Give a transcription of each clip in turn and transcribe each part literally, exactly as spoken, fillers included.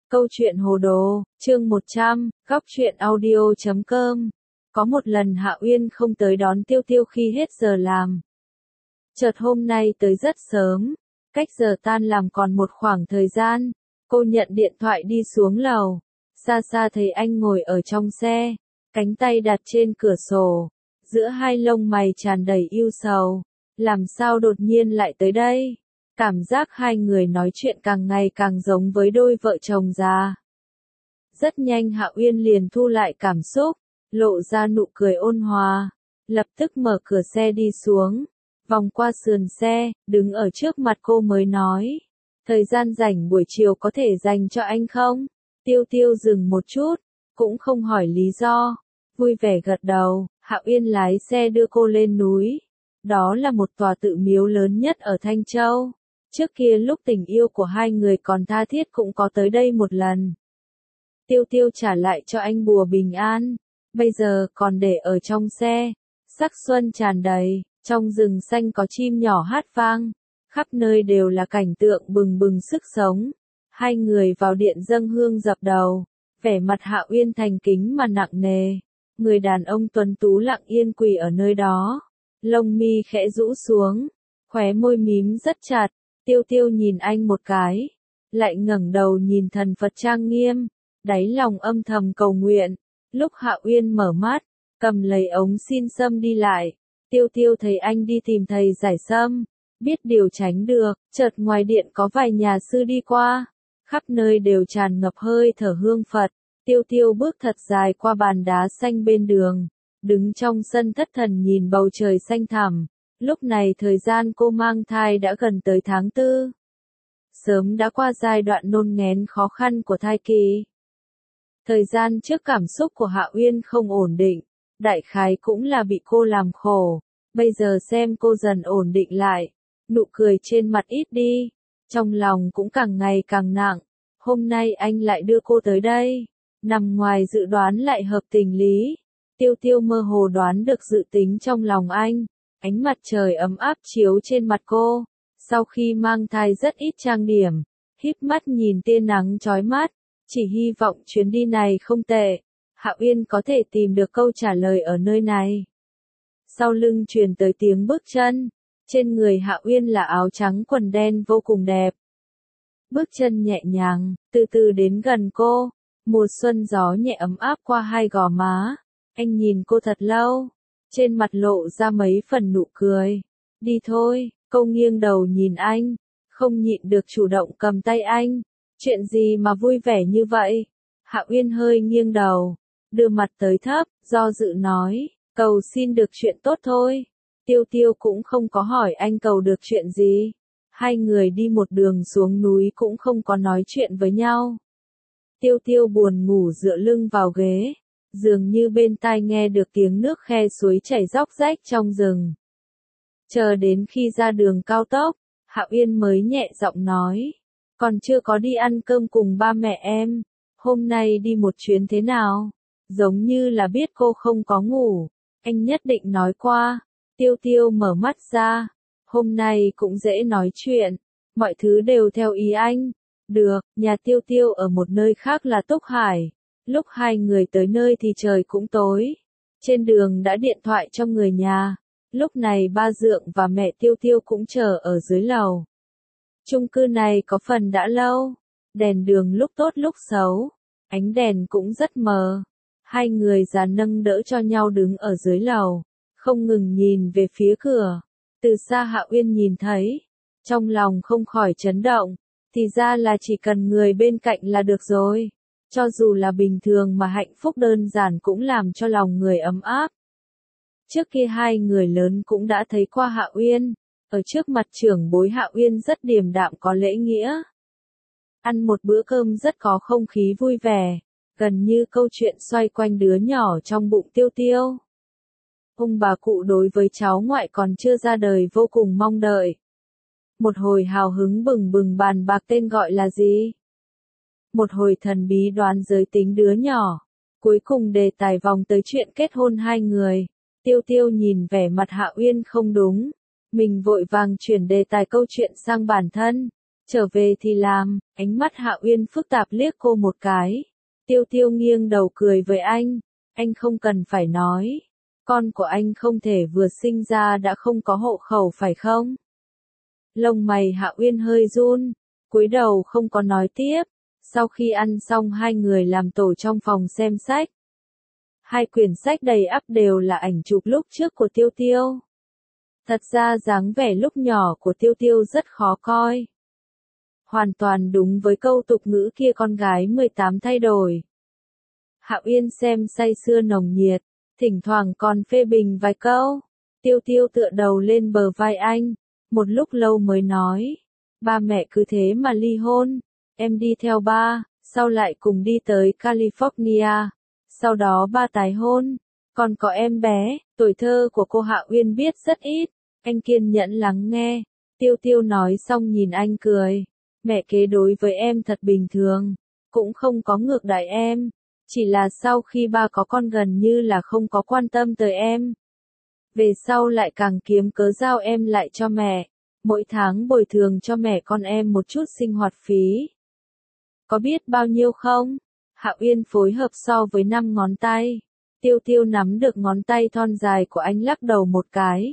Câu chuyện hồ đồ, chương một trăm, góc truyện audio chấm com. Có một lần Hạ Uyên không tới đón Tiêu Tiêu khi hết giờ làm. Chợt hôm nay tới rất sớm, cách giờ tan làm còn một khoảng thời gian, cô nhận điện thoại đi xuống lầu. Xa xa thấy anh ngồi ở trong xe, cánh tay đặt trên cửa sổ, giữa hai lông mày tràn đầy ưu sầu. Làm sao đột nhiên lại tới đây? Cảm giác hai người nói chuyện càng ngày càng giống với đôi vợ chồng già. Rất nhanh Hạ Uyên liền thu lại cảm xúc, lộ ra nụ cười ôn hòa, lập tức mở cửa xe đi xuống, vòng qua sườn xe, đứng ở trước mặt cô mới nói, thời gian rảnh buổi chiều có thể dành cho anh không? Tiêu Tiêu dừng một chút, cũng không hỏi lý do, vui vẻ gật đầu. Hạ Uyên lái xe đưa cô lên núi. Đó là một tòa tự miếu lớn nhất ở Thanh Châu. Trước kia lúc tình yêu của hai người còn tha thiết cũng có tới đây một lần. Tiêu Tiêu trả lại cho anh bùa bình an, bây giờ còn để ở trong xe. Sắc xuân tràn đầy, trong rừng xanh có chim nhỏ hát vang, khắp nơi đều là cảnh tượng bừng bừng sức sống. Hai người vào điện dâng hương dập đầu, vẻ mặt Hạ Uyên thành kính mà nặng nề. Người đàn ông tuấn tú lặng yên quỳ ở nơi đó, lông mi khẽ rũ xuống, khóe môi mím rất chặt. Tiêu Tiêu nhìn anh một cái, lại ngẩng đầu nhìn thần Phật trang nghiêm, đáy lòng âm thầm cầu nguyện. Lúc Hạ Uyên mở mắt, cầm lấy ống xin sâm đi lại, Tiêu Tiêu thấy anh đi tìm thầy giải sâm, biết điều tránh được, chợt ngoài điện có vài nhà sư đi qua, khắp nơi đều tràn ngập hơi thở hương Phật. Tiêu Tiêu bước thật dài qua bàn đá xanh bên đường, đứng trong sân thất thần nhìn bầu trời xanh thẳm. Lúc này thời gian cô mang thai đã gần tới tháng tư. Sớm đã qua giai đoạn nôn nghén khó khăn của thai kỳ. Thời gian trước cảm xúc của Hạ Uyên không ổn định, đại khái cũng là bị cô làm khổ. Bây giờ xem cô dần ổn định lại, nụ cười trên mặt ít đi, trong lòng cũng càng ngày càng nặng. Hôm nay anh lại đưa cô tới đây, nằm ngoài dự đoán lại hợp tình lý. Tiêu Tiêu mơ hồ đoán được dự tính trong lòng anh. Ánh mặt trời ấm áp chiếu trên mặt cô, sau khi mang thai rất ít trang điểm, híp mắt nhìn tia nắng chói mắt, chỉ hy vọng chuyến đi này không tệ, Hạ Uyên có thể tìm được câu trả lời ở nơi này. Sau lưng truyền tới tiếng bước chân, trên người Hạ Uyên là áo trắng quần đen vô cùng đẹp. Bước chân nhẹ nhàng, từ từ đến gần cô, mùa xuân gió nhẹ ấm áp qua hai gò má, anh nhìn cô thật lâu. Trên mặt lộ ra mấy phần nụ cười. Đi thôi, cô nghiêng đầu nhìn anh, không nhịn được chủ động cầm tay anh. Chuyện gì mà vui vẻ như vậy? Hạ Uyên hơi nghiêng đầu, đưa mặt tới thấp, do dự nói, cầu xin được chuyện tốt thôi. Tiêu Tiêu cũng không có hỏi anh cầu được chuyện gì. Hai người đi một đường xuống núi cũng không có nói chuyện với nhau. Tiêu Tiêu buồn ngủ dựa lưng vào ghế. Dường như bên tai nghe được tiếng nước khe suối chảy róc rách trong rừng. Chờ đến khi ra đường cao tốc, Hạ Uyên mới nhẹ giọng nói, còn chưa có đi ăn cơm cùng ba mẹ em, hôm nay đi một chuyến thế nào? Giống như là biết cô không có ngủ, anh nhất định nói qua. Tiêu Tiêu mở mắt ra, hôm nay cũng dễ nói chuyện, mọi thứ đều theo ý anh. Được, nhà Tiêu Tiêu ở một nơi khác là Túc Hải. Lúc hai người tới nơi thì trời cũng tối. Trên đường đã điện thoại cho người nhà. Lúc này ba Dượng và mẹ Tiêu Tiêu cũng chờ ở dưới lầu. Chung cư này có phần đã lâu. Đèn đường lúc tốt lúc xấu. Ánh đèn cũng rất mờ. Hai người già nâng đỡ cho nhau đứng ở dưới lầu. Không ngừng nhìn về phía cửa. Từ xa Hạ Uyên nhìn thấy. Trong lòng không khỏi chấn động. Thì ra là chỉ cần người bên cạnh là được rồi. Cho dù là bình thường mà hạnh phúc đơn giản cũng làm cho lòng người ấm áp. Trước kia hai người lớn cũng đã thấy qua Hạ Uyên, ở trước mặt trưởng bối Hạ Uyên rất điềm đạm có lễ nghĩa. Ăn một bữa cơm rất có không khí vui vẻ, gần như câu chuyện xoay quanh đứa nhỏ trong bụng Tiêu Tiêu. Ông bà cụ đối với cháu ngoại còn chưa ra đời vô cùng mong đợi. Một hồi hào hứng bừng bừng bàn bạc tên gọi là gì? Một hồi thần bí đoán giới tính đứa nhỏ. Cuối cùng đề tài vòng tới chuyện kết hôn hai người. Tiêu Tiêu nhìn vẻ mặt Hạ Uyên không đúng. Mình vội vàng chuyển đề tài câu chuyện sang bản thân. Trở về thì làm, ánh mắt Hạ Uyên phức tạp liếc cô một cái. Tiêu Tiêu nghiêng đầu cười với anh, anh không cần phải nói. Con của anh không thể vừa sinh ra đã không có hộ khẩu phải không? Lông mày Hạ Uyên hơi run, cúi đầu không có nói tiếp. Sau khi ăn xong hai người làm tổ trong phòng xem sách. Hai quyển sách đầy ắp đều là ảnh chụp lúc trước của Tiêu Tiêu. Thật ra dáng vẻ lúc nhỏ của Tiêu Tiêu rất khó coi. Hoàn toàn đúng với câu tục ngữ kia con gái mười tám thay đổi. Hạ Uyên xem say sưa nồng nhiệt, thỉnh thoảng còn phê bình vài câu. Tiêu Tiêu tựa đầu lên bờ vai anh, một lúc lâu mới nói. Ba mẹ cứ thế mà ly hôn, em đi theo ba, sau lại cùng đi tới California. Sau đó ba tái hôn, còn có em bé. Tuổi thơ của cô Hạ Uyên biết rất ít, anh kiên nhẫn lắng nghe. Tiêu Tiêu nói xong nhìn anh cười. Mẹ kế đối với em thật bình thường, cũng không có ngược đãi em. Chỉ là sau khi ba có con gần như là không có quan tâm tới em. Về sau lại càng kiếm cớ giao em lại cho mẹ. Mỗi tháng bồi thường cho mẹ con em một chút sinh hoạt phí. Có biết bao nhiêu không? Hạ Uyên phối hợp so với năm ngón tay. Tiêu Tiêu nắm được ngón tay thon dài của anh lắc đầu một cái.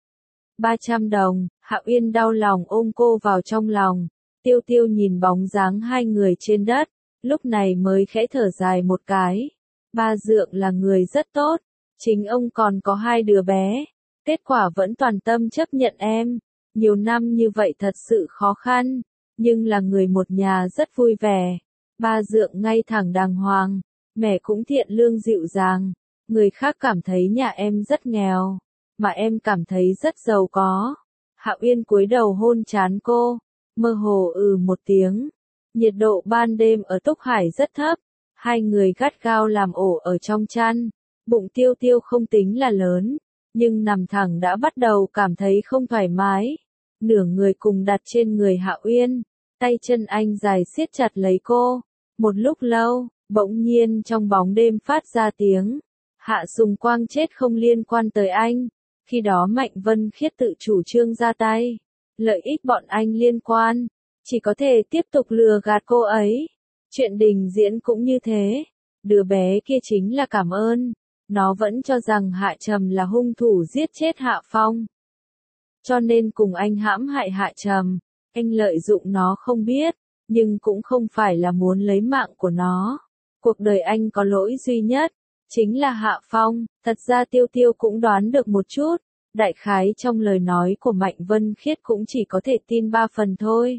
ba trăm đồng, Hạ Uyên đau lòng ôm cô vào trong lòng. Tiêu Tiêu nhìn bóng dáng hai người trên đất, lúc này mới khẽ thở dài một cái. Ba Dượng là người rất tốt, chính ông còn có hai đứa bé. Kết quả vẫn toàn tâm chấp nhận em. Nhiều năm như vậy thật sự khó khăn, nhưng là người một nhà rất vui vẻ. Ba Dượng ngay thẳng đàng hoàng, mẹ cũng thiện lương dịu dàng. Người khác cảm thấy nhà em rất nghèo, mà em cảm thấy rất giàu có. Hạ Uyên cúi đầu hôn trán cô, mơ hồ ừ một tiếng. Nhiệt độ ban đêm ở Túc Hải rất thấp, hai người gắt gao làm ổ ở trong chăn. Bụng Tiêu Tiêu không tính là lớn, nhưng nằm thẳng đã bắt đầu cảm thấy không thoải mái. Nửa người cùng đặt trên người Hạ Uyên, tay chân anh dài siết chặt lấy cô. Một lúc lâu, bỗng nhiên trong bóng đêm phát ra tiếng. Hạ Sùng Quang chết không liên quan tới anh. Khi đó Mạnh Vân Khiết tự chủ trương ra tay. Lợi ích bọn anh liên quan, chỉ có thể tiếp tục lừa gạt cô ấy. Chuyện đình diễn cũng như thế. Đứa bé kia chính là cảm ơn. Nó vẫn cho rằng Hạ Trầm là hung thủ giết chết Hạ Phong. Cho nên cùng anh hãm hại Hạ Trầm. Anh lợi dụng nó không biết, nhưng cũng không phải là muốn lấy mạng của nó. Cuộc đời anh có lỗi duy nhất, chính là Hạ Phong. Thật ra Tiêu Tiêu cũng đoán được một chút. Đại khái trong lời nói của Mạnh Vân Khiết cũng chỉ có thể tin ba phần thôi.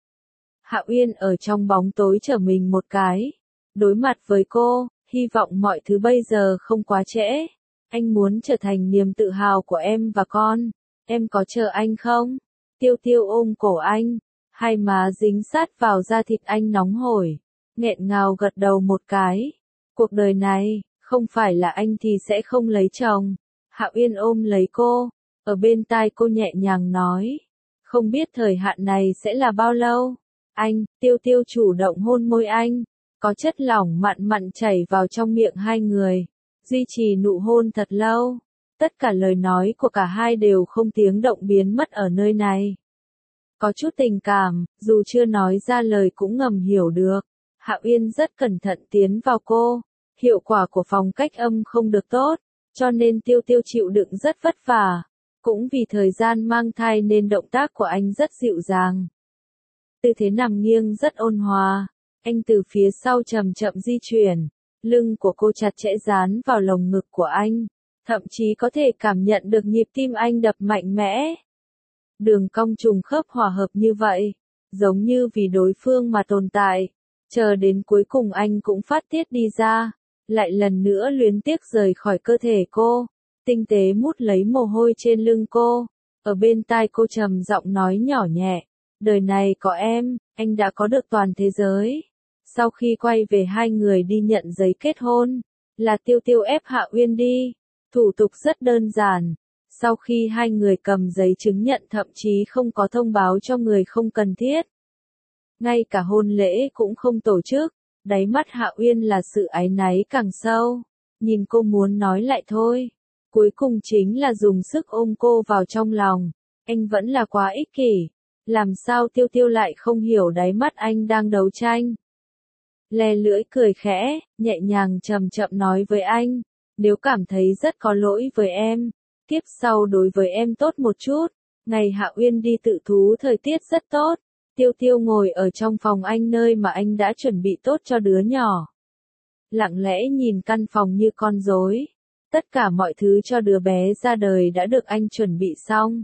Hạ Uyên ở trong bóng tối trở mình một cái. Đối mặt với cô, hy vọng mọi thứ bây giờ không quá trễ. Anh muốn trở thành niềm tự hào của em và con. Em có chờ anh không? Tiêu Tiêu ôm cổ anh, hai má dính sát vào da thịt anh nóng hổi. Nghẹn ngào gật đầu một cái. Cuộc đời này, không phải là anh thì sẽ không lấy chồng. Hạ Uyên ôm lấy cô, ở bên tai cô nhẹ nhàng nói. Không biết thời hạn này sẽ là bao lâu. Anh, Tiêu Tiêu chủ động hôn môi anh. Có chất lỏng mặn mặn chảy vào trong miệng hai người. Duy trì nụ hôn thật lâu. Tất cả lời nói của cả hai đều không tiếng động biến mất ở nơi này. Có chút tình cảm, dù chưa nói ra lời cũng ngầm hiểu được. Hạ Uyên rất cẩn thận tiến vào cô. Hiệu quả của phòng cách âm không được tốt, cho nên Tiêu Tiêu chịu đựng rất vất vả. Cũng vì thời gian mang thai nên động tác của anh rất dịu dàng. Tư thế nằm nghiêng rất ôn hòa. Anh từ phía sau chậm chậm di chuyển. Lưng của cô chặt chẽ dán vào lồng ngực của anh. Thậm chí có thể cảm nhận được nhịp tim anh đập mạnh mẽ. Đường cong trùng khớp hòa hợp như vậy. Giống như vì đối phương mà tồn tại. Chờ đến cuối cùng anh cũng phát tiết đi ra. Lại lần nữa luyến tiếc rời khỏi cơ thể cô. Tinh tế mút lấy mồ hôi trên lưng cô. Ở bên tai cô trầm giọng nói nhỏ nhẹ. Đời này có em, anh đã có được toàn thế giới. Sau khi quay về hai người đi nhận giấy kết hôn. Là Tiêu Tiêu ép Hạ Uyên đi. Thủ tục rất đơn giản. Sau khi hai người cầm giấy chứng nhận thậm chí không có thông báo cho người không cần thiết. Ngay cả hôn lễ cũng không tổ chức. Đáy mắt Hạ Uyên là sự áy náy càng sâu. Nhìn cô muốn nói lại thôi. Cuối cùng chính là dùng sức ôm cô vào trong lòng. Anh vẫn là quá ích kỷ. Làm sao Tiêu Tiêu lại không hiểu đáy mắt anh đang đấu tranh. Le lưỡi cười khẽ, nhẹ nhàng chậm chậm nói với anh, nếu cảm thấy rất có lỗi với em, tiếp sau đối với em tốt một chút. Ngày Hạ Uyên đi tự thú thời tiết rất tốt, Tiêu Tiêu ngồi ở trong phòng anh nơi mà anh đã chuẩn bị tốt cho đứa nhỏ. Lặng lẽ nhìn căn phòng như con rối, tất cả mọi thứ cho đứa bé ra đời đã được anh chuẩn bị xong.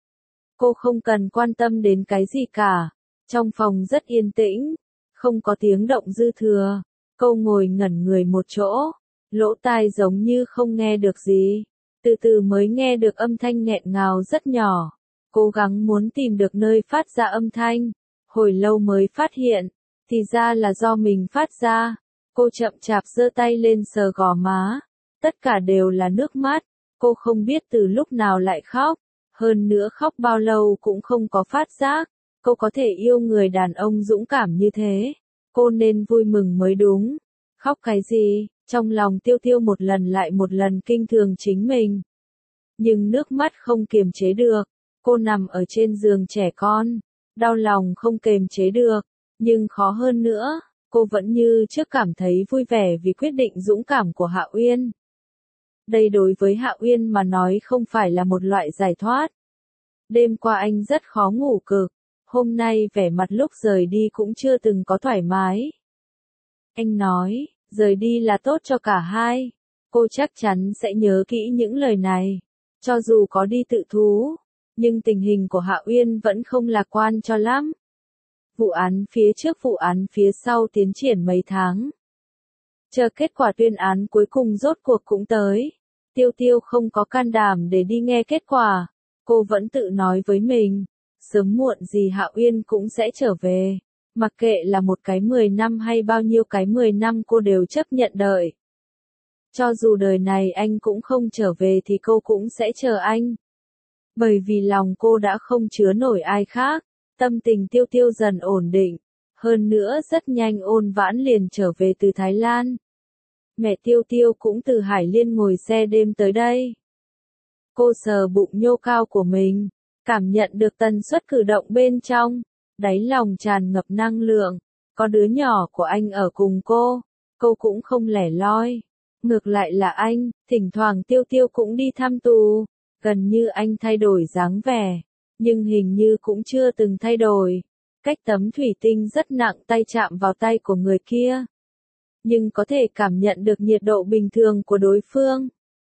Cô không cần quan tâm đến cái gì cả, trong phòng rất yên tĩnh, không có tiếng động dư thừa, cô ngồi ngẩn người một chỗ, lỗ tai giống như không nghe được gì, từ từ mới nghe được âm thanh nghẹn ngào rất nhỏ, cố gắng muốn tìm được nơi phát ra âm thanh, hồi lâu mới phát hiện, thì ra là do mình phát ra, cô chậm chạp giơ tay lên sờ gò má, tất cả đều là nước mắt, cô không biết từ lúc nào lại khóc, hơn nữa khóc bao lâu cũng không có phát giác, cô có thể yêu người đàn ông dũng cảm như thế, cô nên vui mừng mới đúng, khóc cái gì, trong lòng Tiêu Tiêu một lần lại một lần kinh thường chính mình. Nhưng nước mắt không kiềm chế được, cô nằm ở trên giường trẻ con, đau lòng không kiềm chế được, nhưng khó hơn nữa, cô vẫn như trước cảm thấy vui vẻ vì quyết định dũng cảm của Hạ Uyên. Đây đối với Hạ Uyên mà nói không phải là một loại giải thoát. Đêm qua anh rất khó ngủ cực, hôm nay vẻ mặt lúc rời đi cũng chưa từng có thoải mái. Anh nói, rời đi là tốt cho cả hai. Cô chắc chắn sẽ nhớ kỹ những lời này. Cho dù có đi tự thú, nhưng tình hình của Hạ Uyên vẫn không lạc quan cho lắm. Vụ án phía trước vụ án phía sau tiến triển mấy tháng. Chờ kết quả tuyên án cuối cùng rốt cuộc cũng tới. Tiêu Tiêu không có can đảm để đi nghe kết quả. Cô vẫn tự nói với mình, sớm muộn gì Hạ Uyên cũng sẽ trở về. Mặc kệ là một cái mười năm hay bao nhiêu cái mười năm cô đều chấp nhận đợi. Cho dù đời này anh cũng không trở về thì cô cũng sẽ chờ anh. Bởi vì lòng cô đã không chứa nổi ai khác, tâm tình Tiêu Tiêu dần ổn định. Hơn nữa rất nhanh Ôn Vãn liền trở về từ Thái Lan. Mẹ Tiêu Tiêu cũng từ Hải Liên ngồi xe đêm tới đây. Cô sờ bụng nhô cao của mình, cảm nhận được tần suất cử động bên trong, đáy lòng tràn ngập năng lượng, có đứa nhỏ của anh ở cùng cô, cô cũng không lẻ loi. Ngược lại là anh, thỉnh thoảng Tiêu Tiêu cũng đi thăm tù, gần như anh thay đổi dáng vẻ, nhưng hình như cũng chưa từng thay đổi. Cách tấm thủy tinh rất nặng tay chạm vào tay của người kia, nhưng có thể cảm nhận được nhiệt độ bình thường của đối phương.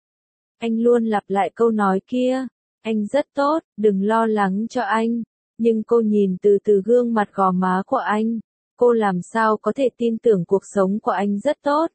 Anh luôn lặp lại câu nói kia, anh rất tốt, đừng lo lắng cho anh. Nhưng cô nhìn từ từ gương mặt gò má của anh, cô làm sao có thể tin tưởng cuộc sống của anh rất tốt.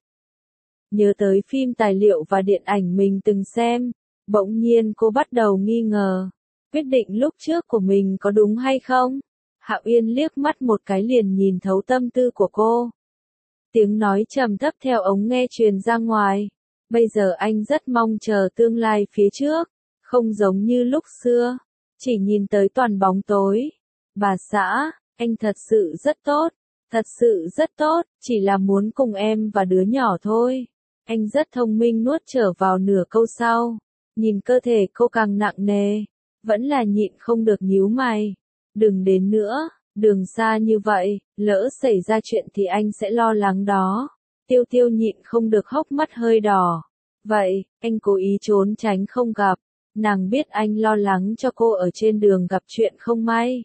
Nhớ tới phim tài liệu và điện ảnh mình từng xem, bỗng nhiên cô bắt đầu nghi ngờ, quyết định lúc trước của mình có đúng hay không? Hạ Uyên liếc mắt một cái liền nhìn thấu tâm tư của cô. Tiếng nói trầm thấp theo ống nghe truyền ra ngoài. Bây giờ anh rất mong chờ tương lai phía trước, không giống như lúc xưa, chỉ nhìn tới toàn bóng tối. Bà xã, anh thật sự rất tốt, thật sự rất tốt, chỉ là muốn cùng em và đứa nhỏ thôi. Anh rất thông minh nuốt trở vào nửa câu sau, nhìn cơ thể cô càng nặng nề, vẫn là nhịn không được nhíu mày. Đừng đến nữa, đường xa như vậy, lỡ xảy ra chuyện thì anh sẽ lo lắng đó. Tiêu Tiêu nhịn không được hốc mắt hơi đỏ. Vậy, anh cố ý trốn tránh không gặp. Nàng biết anh lo lắng cho cô ở trên đường gặp chuyện không may.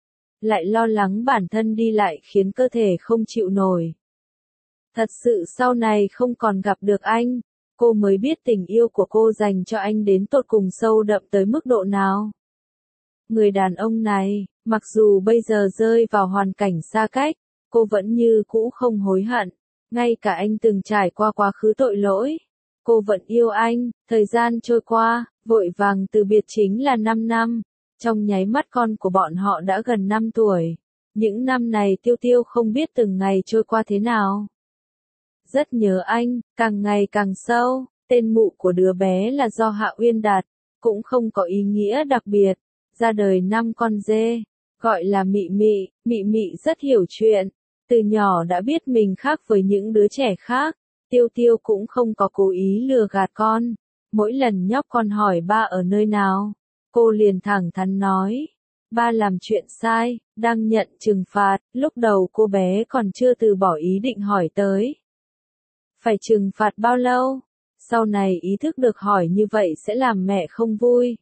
Lại lo lắng bản thân đi lại khiến cơ thể không chịu nổi. Thật sự sau này không còn gặp được anh, cô mới biết tình yêu của cô dành cho anh đến tột cùng sâu đậm tới mức độ nào. Người đàn ông này, mặc dù bây giờ rơi vào hoàn cảnh xa cách, cô vẫn như cũ không hối hận. Ngay cả anh từng trải qua quá khứ tội lỗi, cô vẫn yêu anh. Thời gian trôi qua, vội vàng từ biệt chính là năm năm. Trong nháy mắt con của bọn họ đã gần năm tuổi. Những năm này Tiêu Tiêu không biết từng ngày trôi qua thế nào. Rất nhớ anh, càng ngày càng sâu. Tên mụ của đứa bé là do Hạ Uyên đặt, cũng không có ý nghĩa đặc biệt. Ra đời năm con dê, gọi là Mị Mị. Mị Mị rất hiểu chuyện, từ nhỏ đã biết mình khác với những đứa trẻ khác. Tiêu Tiêu cũng không có cố ý lừa gạt con. Mỗi lần nhóc con hỏi ba ở nơi nào, cô liền thẳng thắn nói, ba làm chuyện sai, đang nhận trừng phạt, lúc đầu cô bé còn chưa từ bỏ ý định hỏi tới. Phải trừng phạt bao lâu? Sau này ý thức được hỏi như vậy sẽ làm mẹ không vui.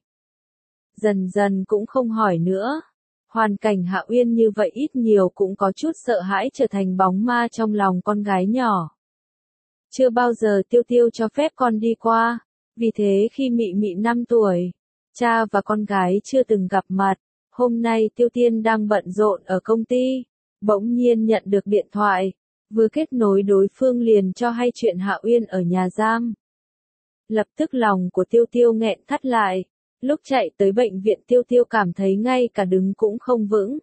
Dần dần cũng không hỏi nữa. Hoàn cảnh Hạ Uyên như vậy ít nhiều cũng có chút sợ hãi trở thành bóng ma trong lòng con gái nhỏ. Chưa bao giờ Tiêu Tiêu cho phép con đi qua, vì thế khi Mị Mị năm tuổi, cha và con gái chưa từng gặp mặt, hôm nay Tiêu Tiên đang bận rộn ở công ty, bỗng nhiên nhận được điện thoại, vừa kết nối đối phương liền cho hay chuyện Hạ Uyên ở nhà giam. Lập tức lòng của Tiêu Tiêu nghẹn thắt lại, lúc chạy tới bệnh viện Tiêu Tiêu cảm thấy ngay cả đứng cũng không vững.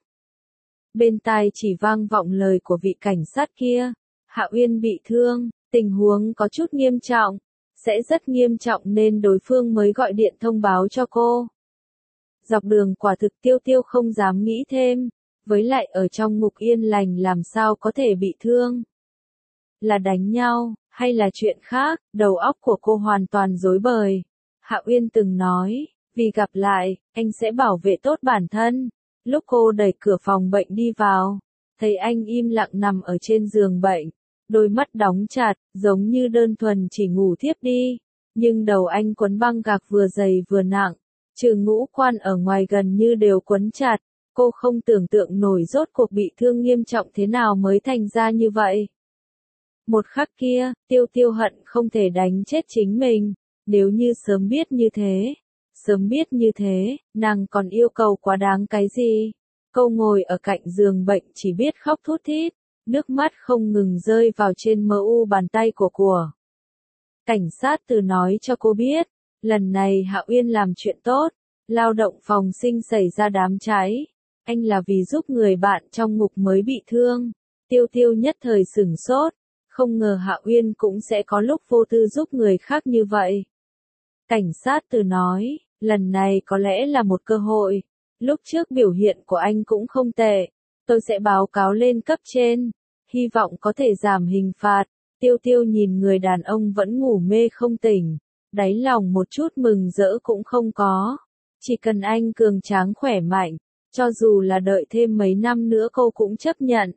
Bên tai chỉ vang vọng lời của vị cảnh sát kia, Hạ Uyên bị thương, tình huống có chút nghiêm trọng, sẽ rất nghiêm trọng nên đối phương mới gọi điện thông báo cho cô. Dọc đường quả thực Tiêu Tiêu không dám nghĩ thêm, với lại ở trong ngục yên lành làm sao có thể bị thương. Là đánh nhau, hay là chuyện khác, đầu óc của cô hoàn toàn rối bời. Hạ Uyên từng nói, vì gặp lại, anh sẽ bảo vệ tốt bản thân. Lúc cô đẩy cửa phòng bệnh đi vào, thấy anh im lặng nằm ở trên giường bệnh, đôi mắt đóng chặt, giống như đơn thuần chỉ ngủ thiếp đi. Nhưng đầu anh quấn băng gạc vừa dày vừa nặng, trừ ngũ quan ở ngoài gần như đều quấn chặt. Cô không tưởng tượng nổi rốt cuộc bị thương nghiêm trọng thế nào mới thành ra như vậy. Một khắc kia, Tiêu Tiêu hận không thể đánh chết chính mình, nếu như sớm biết như thế. Sớm biết như thế, nàng còn yêu cầu quá đáng cái gì? Cô ngồi ở cạnh giường bệnh chỉ biết khóc thút thít, nước mắt không ngừng rơi vào trên mờ u bàn tay của của. Cảnh sát từ nói cho cô biết, lần này Hạ Uyên làm chuyện tốt, lao động phòng sinh xảy ra đám cháy. Anh là vì giúp người bạn trong ngục mới bị thương. Tiêu Tiêu nhất thời sửng sốt, không ngờ Hạ Uyên cũng sẽ có lúc vô tư giúp người khác như vậy. Cảnh sát từ nói, lần này có lẽ là một cơ hội. Lúc trước biểu hiện của anh cũng không tệ. Tôi sẽ báo cáo lên cấp trên. Hy vọng có thể giảm hình phạt. Tiêu Tiêu nhìn người đàn ông vẫn ngủ mê không tỉnh. Đáy lòng một chút mừng rỡ cũng không có. Chỉ cần anh cường tráng khỏe mạnh. Cho dù là đợi thêm mấy năm nữa cô cũng chấp nhận.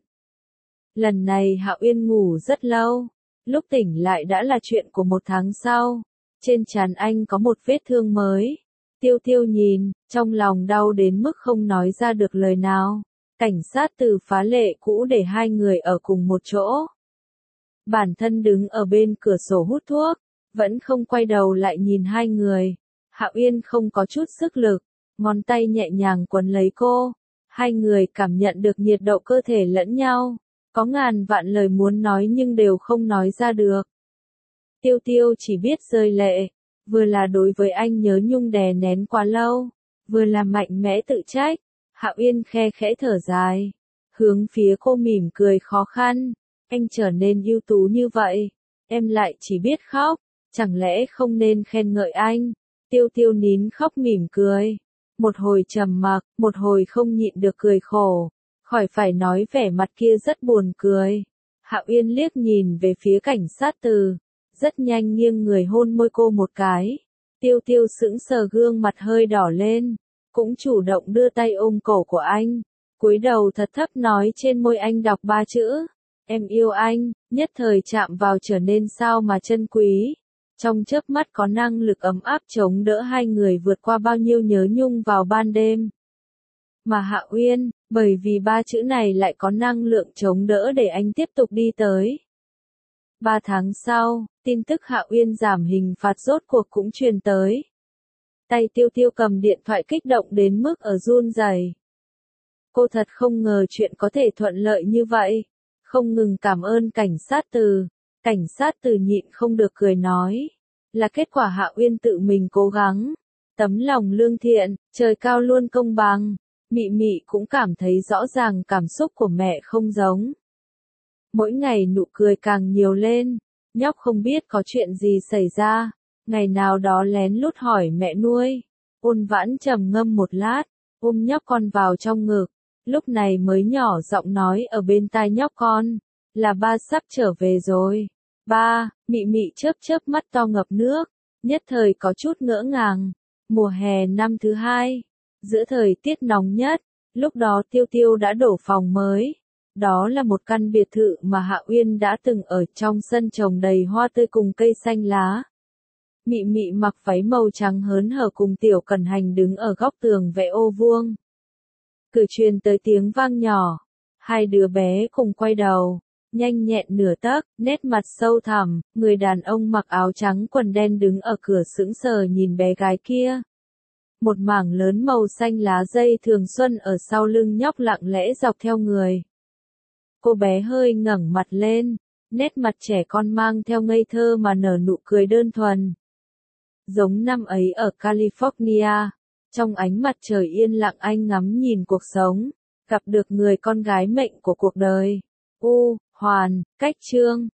Lần này Hạ Uyên ngủ rất lâu. Lúc tỉnh lại đã là chuyện của một tháng sau. Trên trán anh có một vết thương mới. Tiêu Tiêu nhìn, trong lòng đau đến mức không nói ra được lời nào. Cảnh sát từ phá lệ cũ để hai người ở cùng một chỗ. Bản thân đứng ở bên cửa sổ hút thuốc, vẫn không quay đầu lại nhìn hai người. Hạ Uyên không có chút sức lực, ngón tay nhẹ nhàng quấn lấy cô. Hai người cảm nhận được nhiệt độ cơ thể lẫn nhau. Có ngàn vạn lời muốn nói nhưng đều không nói ra được. Tiêu Tiêu chỉ biết rơi lệ, vừa là đối với anh nhớ nhung đè nén quá lâu, vừa là mạnh mẽ tự trách. Hạ Uyên khe khẽ thở dài, hướng phía cô mỉm cười khó khăn. Anh trở nên ưu tú như vậy, em lại chỉ biết khóc, chẳng lẽ không nên khen ngợi anh? Tiêu Tiêu nín khóc mỉm cười, một hồi trầm mặc, một hồi không nhịn được cười khổ, khỏi phải nói vẻ mặt kia rất buồn cười. Hạ Uyên liếc nhìn về phía cảnh sát từ, rất nhanh nghiêng người hôn môi cô một cái. Tiêu Tiêu sững sờ gương mặt hơi đỏ lên, cũng chủ động đưa tay ôm cổ của anh, cúi đầu thật thấp nói trên môi anh đọc ba chữ, em yêu anh, nhất thời chạm vào trở nên sao mà chân quý. Trong chớp mắt có năng lực ấm áp chống đỡ hai người vượt qua bao nhiêu nhớ nhung vào ban đêm. Mà Hạ Uyên, bởi vì ba chữ này lại có năng lượng chống đỡ để anh tiếp tục đi tới. Ba tháng sau, tin tức Hạ Uyên giảm hình phạt rốt cuộc cũng truyền tới. Tay Tiêu Tiêu cầm điện thoại kích động đến mức ở run rẩy. Cô thật không ngờ chuyện có thể thuận lợi như vậy. Không ngừng cảm ơn cảnh sát từ. Cảnh sát từ nhịn không được cười nói. Là kết quả Hạ Uyên tự mình cố gắng. Tấm lòng lương thiện, trời cao luôn công bằng. Mị Mị cũng cảm thấy rõ ràng cảm xúc của mẹ không giống. Mỗi ngày nụ cười càng nhiều lên. Nhóc không biết có chuyện gì xảy ra. Ngày nào đó lén lút hỏi mẹ nuôi. Ôn Vãn trầm ngâm một lát, ôm nhóc con vào trong ngực. Lúc này mới nhỏ giọng nói ở bên tai nhóc con. Là ba sắp trở về rồi. Ba, Mị Mị chớp chớp mắt to ngập nước. Nhất thời có chút ngỡ ngàng. Mùa hè năm thứ hai. Giữa thời tiết nóng nhất, lúc đó Tiêu Tiêu đã đổ phòng mới. Đó là một căn biệt thự mà Hạ Uyên đã từng ở, trong sân trồng đầy hoa tươi cùng cây xanh lá. Mị Mị mặc váy màu trắng hớn hở cùng Tiểu Cẩn Hành đứng ở góc tường vẽ ô vuông. Cửa truyền tới tiếng vang nhỏ. Hai đứa bé cùng quay đầu, nhanh nhẹn nửa tấc, nét mặt sâu thẳm, người đàn ông mặc áo trắng quần đen đứng ở cửa sững sờ nhìn bé gái kia. Một mảng lớn màu xanh lá dây thường xuân ở sau lưng nhóc lặng lẽ dọc theo người. Cô bé hơi ngẩng mặt lên, nét mặt trẻ con mang theo ngây thơ mà nở nụ cười đơn thuần. Giống năm ấy ở California, trong ánh mặt trời yên lặng anh ngắm nhìn cuộc sống, gặp được người con gái mệnh của cuộc đời. U, Hoàn, Cách Trương.